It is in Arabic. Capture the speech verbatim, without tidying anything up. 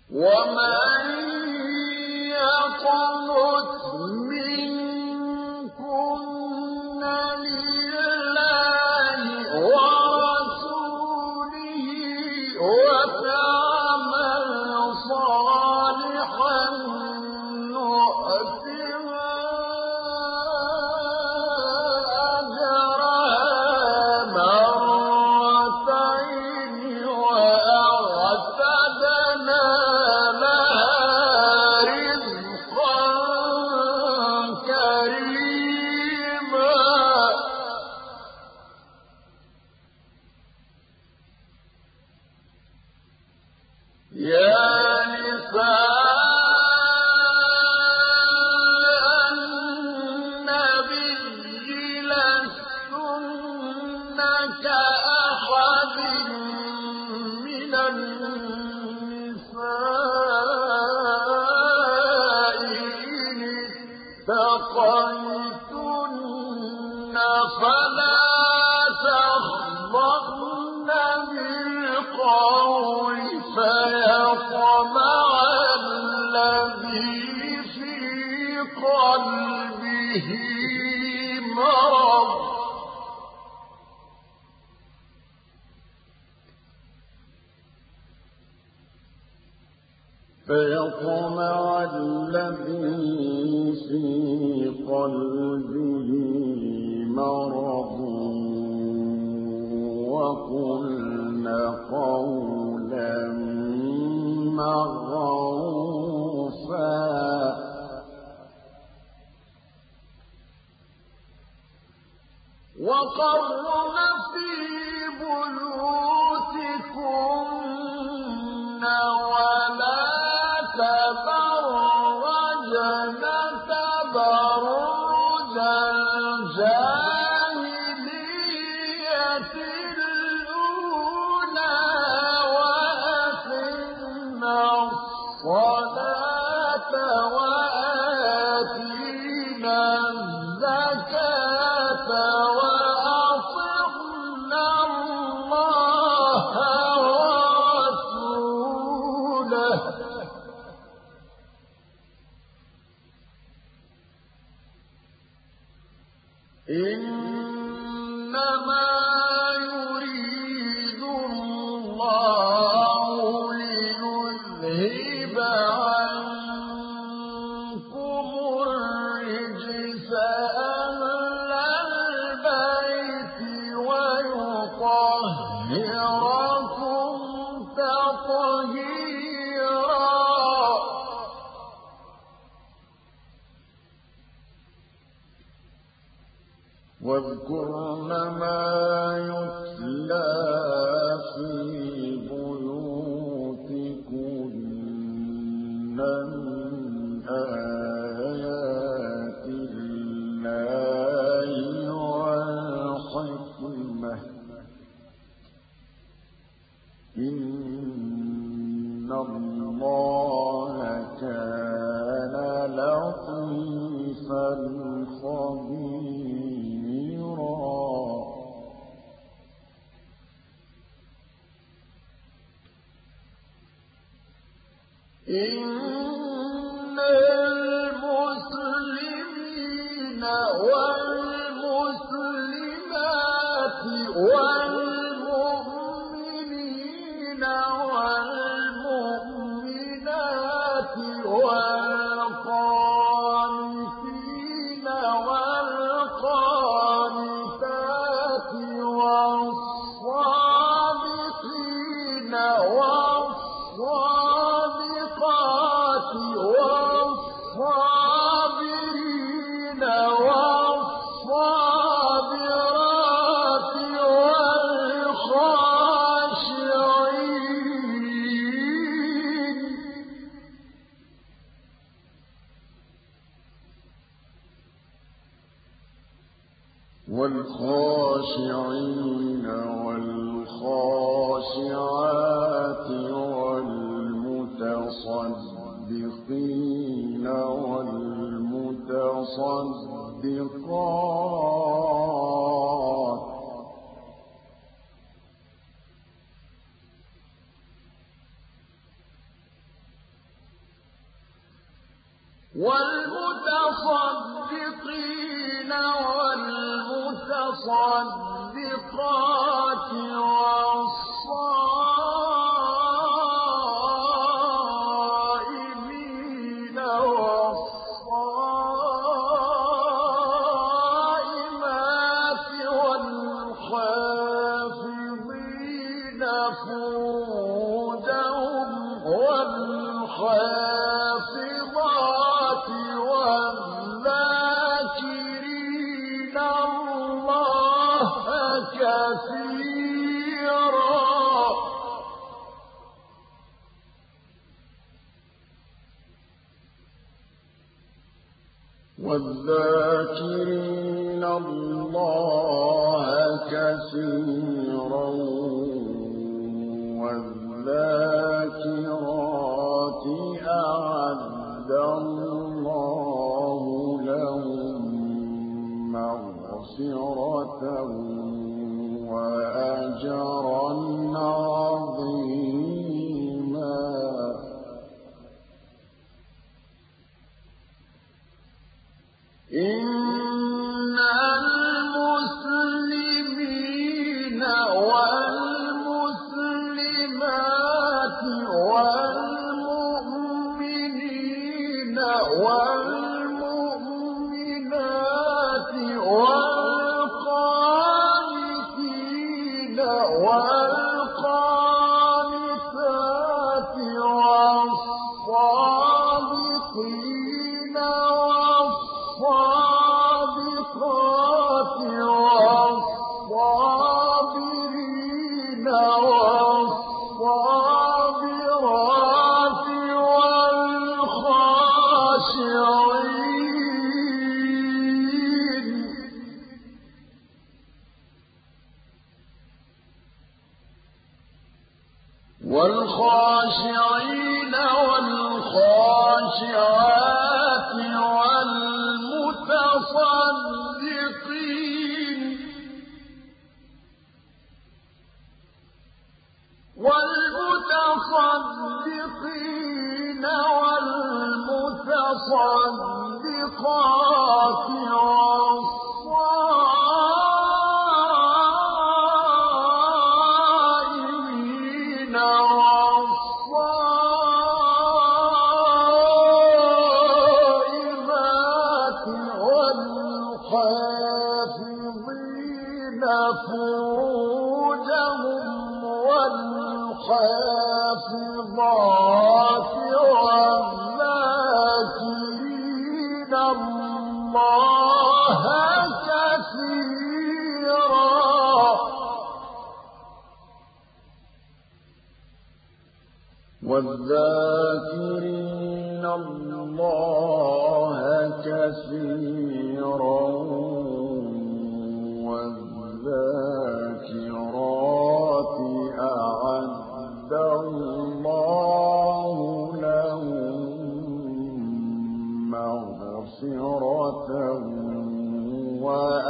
ومن يقنت منكن لله ورسوله وتعمل صالحا نؤتها أجرها مرتين وأعتدنا فيطمع الذي في قلبه مرض وقلنا قولا معروفا وقرن في بيوتكن ولا تبرجن تبرج الجاهلية الأولى وأقمنا الصلاة وآتينا الزكاة وأطعنا الله ورسوله إنما يريد الله ليذهب عنكم الرجس أهل البيت ويطهركم تطهيرا واذكرن ما يتلى في بيوتكن من آيات الله والحكمة إن الله كان لطيفا خبيرا إن المسلمين والمسلمات والمؤمنين والمؤمنات والقانتين والقانتات والصادقين والصادقات والصابرين والصابرات والخاشعين والخاشعين والخاشعات والمتصدقين والمتصدقات والمتصدقين والمتصدقات والصائمين والصائمات والحافظين فروجهم والحافظات والذاكرين الله كثيرا والذاكرين الله كثيرا والذاكرات أعد الله لهم مغفرة وأجرا عظيما. إن المسلمين والمسلمات والمؤمنين والمؤمنات والقانتين والقانتات والصادقين والصادقات والصابرين والصابرات والخاشعين والخاشعين والخاشعات والمتصدقين والمتصدقين والمتصدقات والصائمين والصائمات والحافظين فروجهم والحافظات والذاكرين الله كثيرا والذاكرين الله كثيرا والذاكرات أعد الله لهم مغفرة وأجرا